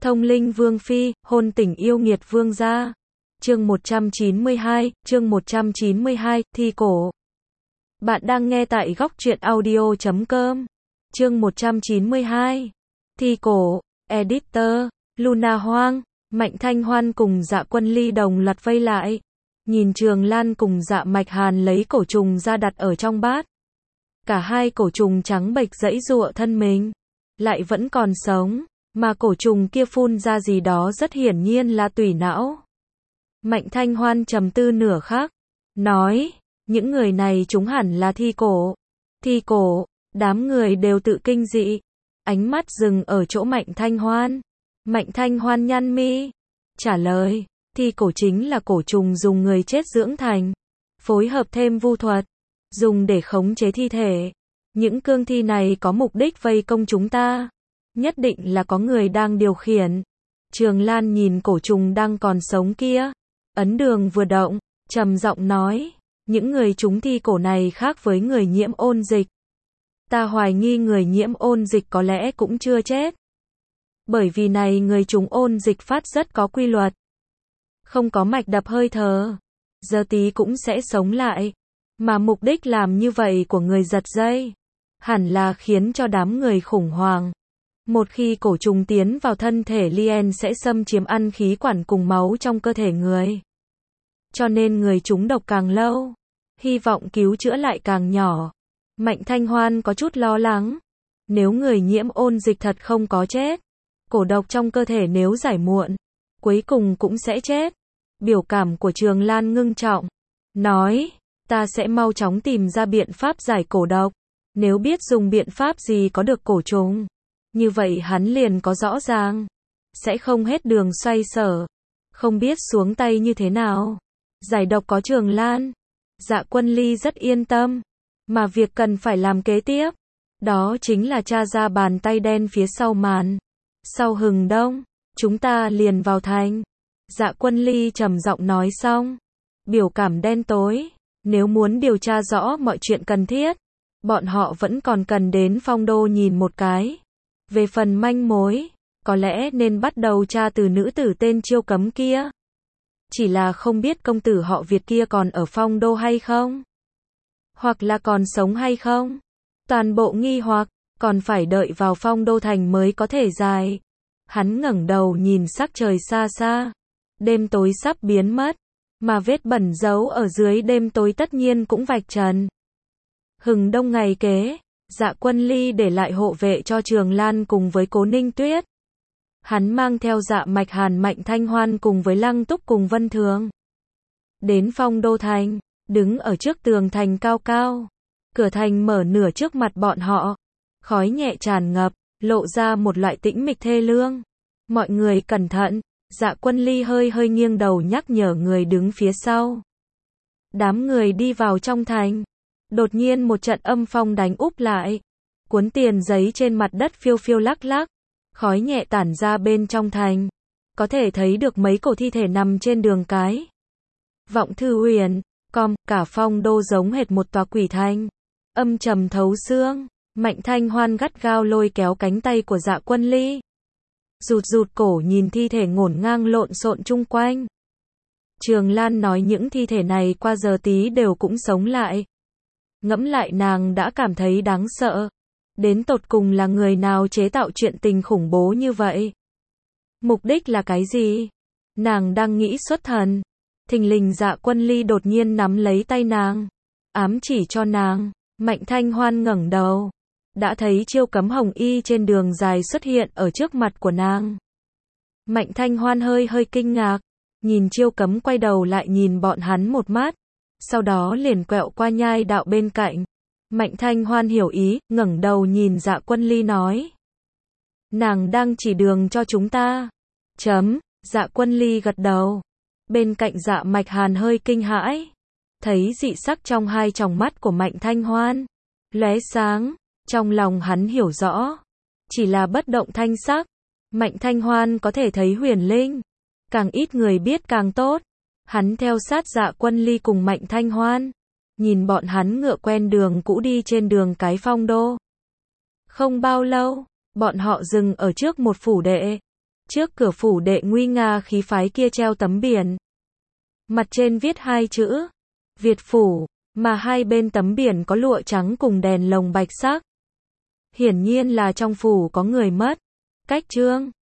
Thông linh vương phi, hôn tình yêu nghiệt vương gia. Chương 192, thi cổ. Bạn đang nghe tại góc truyện audio.com. Chương 192, thi cổ, editor, Luna Hoang, Mạnh Thanh Hoan cùng Dạ Quân Ly đồng loạt vây lại. Nhìn Trường Lan cùng Dạ Mạch Hàn lấy cổ trùng ra đặt ở trong bát. Cả hai cổ trùng trắng bệch giãy giụa thân mình, lại vẫn còn sống, mà cổ trùng kia phun ra gì đó rất hiển nhiên là tủy não. Mạnh Thanh Hoan trầm tư nửa khắc, nói, những người này chúng hẳn là thi cổ. Thi cổ, đám người đều tự kinh dị, ánh mắt dừng ở chỗ Mạnh Thanh Hoan. Mạnh Thanh Hoan nhăn mi, trả lời, thi cổ chính là cổ trùng dùng người chết dưỡng thành, phối hợp thêm vu thuật, dùng để khống chế thi thể. Những cương thi này có mục đích vây công chúng ta, nhất định là có người đang điều khiển. Trường Lan nhìn cổ trùng đang còn sống kia, ấn đường vừa động, trầm giọng nói, những người chúng thi cổ này khác với người nhiễm ôn dịch. Ta hoài nghi người nhiễm ôn dịch có lẽ cũng chưa chết. Bởi vì này người chúng ôn dịch phát rất có quy luật, không có mạch đập hơi thở, giờ tí cũng sẽ sống lại. Mà mục đích làm như vậy của người giật dây, hẳn là khiến cho đám người khủng hoảng. Một khi cổ trùng tiến vào thân thể Lien sẽ xâm chiếm ăn khí quản cùng máu trong cơ thể người. Cho nên người chúng độc càng lâu, hy vọng cứu chữa lại càng nhỏ. Mạnh Thanh Hoan có chút lo lắng. Nếu người nhiễm ôn dịch thật không có chết, cổ độc trong cơ thể nếu giải muộn, cuối cùng cũng sẽ chết. Biểu cảm của Trường Lan ngưng trọng, nói, ta sẽ mau chóng tìm ra biện pháp giải cổ độc. Nếu biết dùng biện pháp gì có được cổ trùng, như vậy hắn liền có rõ ràng, sẽ không hết đường xoay sở, không biết xuống tay như thế nào. Giải độc có Trường Lan, Dạ Quân Ly rất yên tâm, mà việc cần phải làm kế tiếp, đó chính là tra ra bàn tay đen phía sau màn. Sau hừng đông, chúng ta liền vào thành. Dạ Quân Ly trầm giọng nói xong, biểu cảm đen tối, nếu muốn điều tra rõ mọi chuyện cần thiết, bọn họ vẫn còn cần đến Phong Đô nhìn một cái. Về phần manh mối, có lẽ nên bắt đầu tra từ nữ tử tên Chiêu Cấm kia. Chỉ là không biết công tử họ Việt kia còn ở Phong Đô hay không? Hoặc là còn sống hay không? Toàn bộ nghi hoặc, còn phải đợi vào Phong Đô thành mới có thể giải. Hắn ngẩng đầu nhìn sắc trời xa xa. Đêm tối sắp biến mất, mà vết bẩn giấu ở dưới đêm tối tất nhiên cũng vạch trần. Hừng đông ngày kế, Dạ Quân Ly để lại hộ vệ cho Trường Lan cùng với Cố Ninh Tuyết. Hắn mang theo Dạ Mạch Hàn, Mạnh Thanh Hoan cùng với Lăng Túc cùng Vân Thường. Đến Phong Đô thành, đứng ở trước tường thành cao cao. Cửa thành mở nửa trước mặt bọn họ. Khói nhẹ tràn ngập, lộ ra một loại tĩnh mịch thê lương. Mọi người cẩn thận. Dạ Quân Ly hơi hơi nghiêng đầu nhắc nhở người đứng phía sau. Đám người đi vào trong thành. Đột nhiên một trận âm phong đánh úp lại. Cuốn tiền giấy trên mặt đất phiêu phiêu lắc lắc. Khói nhẹ tản ra bên trong thành. Có thể thấy được mấy cổ thi thể nằm trên đường cái. Vọng Thư Huyền, cả Phong Đô giống hệt một tòa quỷ thành. Âm trầm thấu xương. Mạnh Thanh Hoan gắt gao lôi kéo cánh tay của Dạ Quân Ly. Rụt cổ nhìn thi thể ngổn ngang lộn xộn chung quanh. Trường Lan nói những thi thể này qua giờ tí đều cũng sống lại. Ngẫm lại nàng đã cảm thấy đáng sợ. Đến tột cùng là người nào chế tạo chuyện tình khủng bố như vậy? Mục đích là cái gì? Nàng đang nghĩ xuất thần. Thình lình Dạ Quân Ly đột nhiên nắm lấy tay nàng, ám chỉ cho nàng. Mạnh Thanh Hoan ngẩng đầu, đã thấy Chiêu Cấm hồng y trên đường dài xuất hiện ở trước mặt của nàng. Mạnh Thanh Hoan hơi hơi kinh ngạc, nhìn Chiêu Cấm quay đầu lại nhìn bọn hắn một mắt, sau đó liền quẹo qua nhai đạo bên cạnh. Mạnh Thanh Hoan hiểu ý, ngẩng đầu nhìn Dạ Quân Ly nói, nàng đang chỉ đường cho chúng ta. Dạ Quân Ly gật đầu. Bên cạnh Dạ Mạch Hàn hơi kinh hãi, thấy dị sắc trong hai tròng mắt của Mạnh Thanh Hoan lóe sáng. Trong lòng hắn hiểu rõ, chỉ là bất động thanh sắc. Mạnh Thanh Hoan có thể thấy huyền linh, càng ít người biết càng tốt. Hắn theo sát Dạ Quân Ly cùng Mạnh Thanh Hoan, nhìn bọn hắn ngựa quen đường cũ đi trên đường cái Phong Đô. Không bao lâu, bọn họ dừng ở trước một phủ đệ. Trước cửa phủ đệ nguy nga khí phái kia treo tấm biển. Mặt trên viết hai chữ Việt phủ, mà hai bên tấm biển có lụa trắng cùng đèn lồng bạch sắc. Hiển nhiên là trong phủ có người mất. Cách chương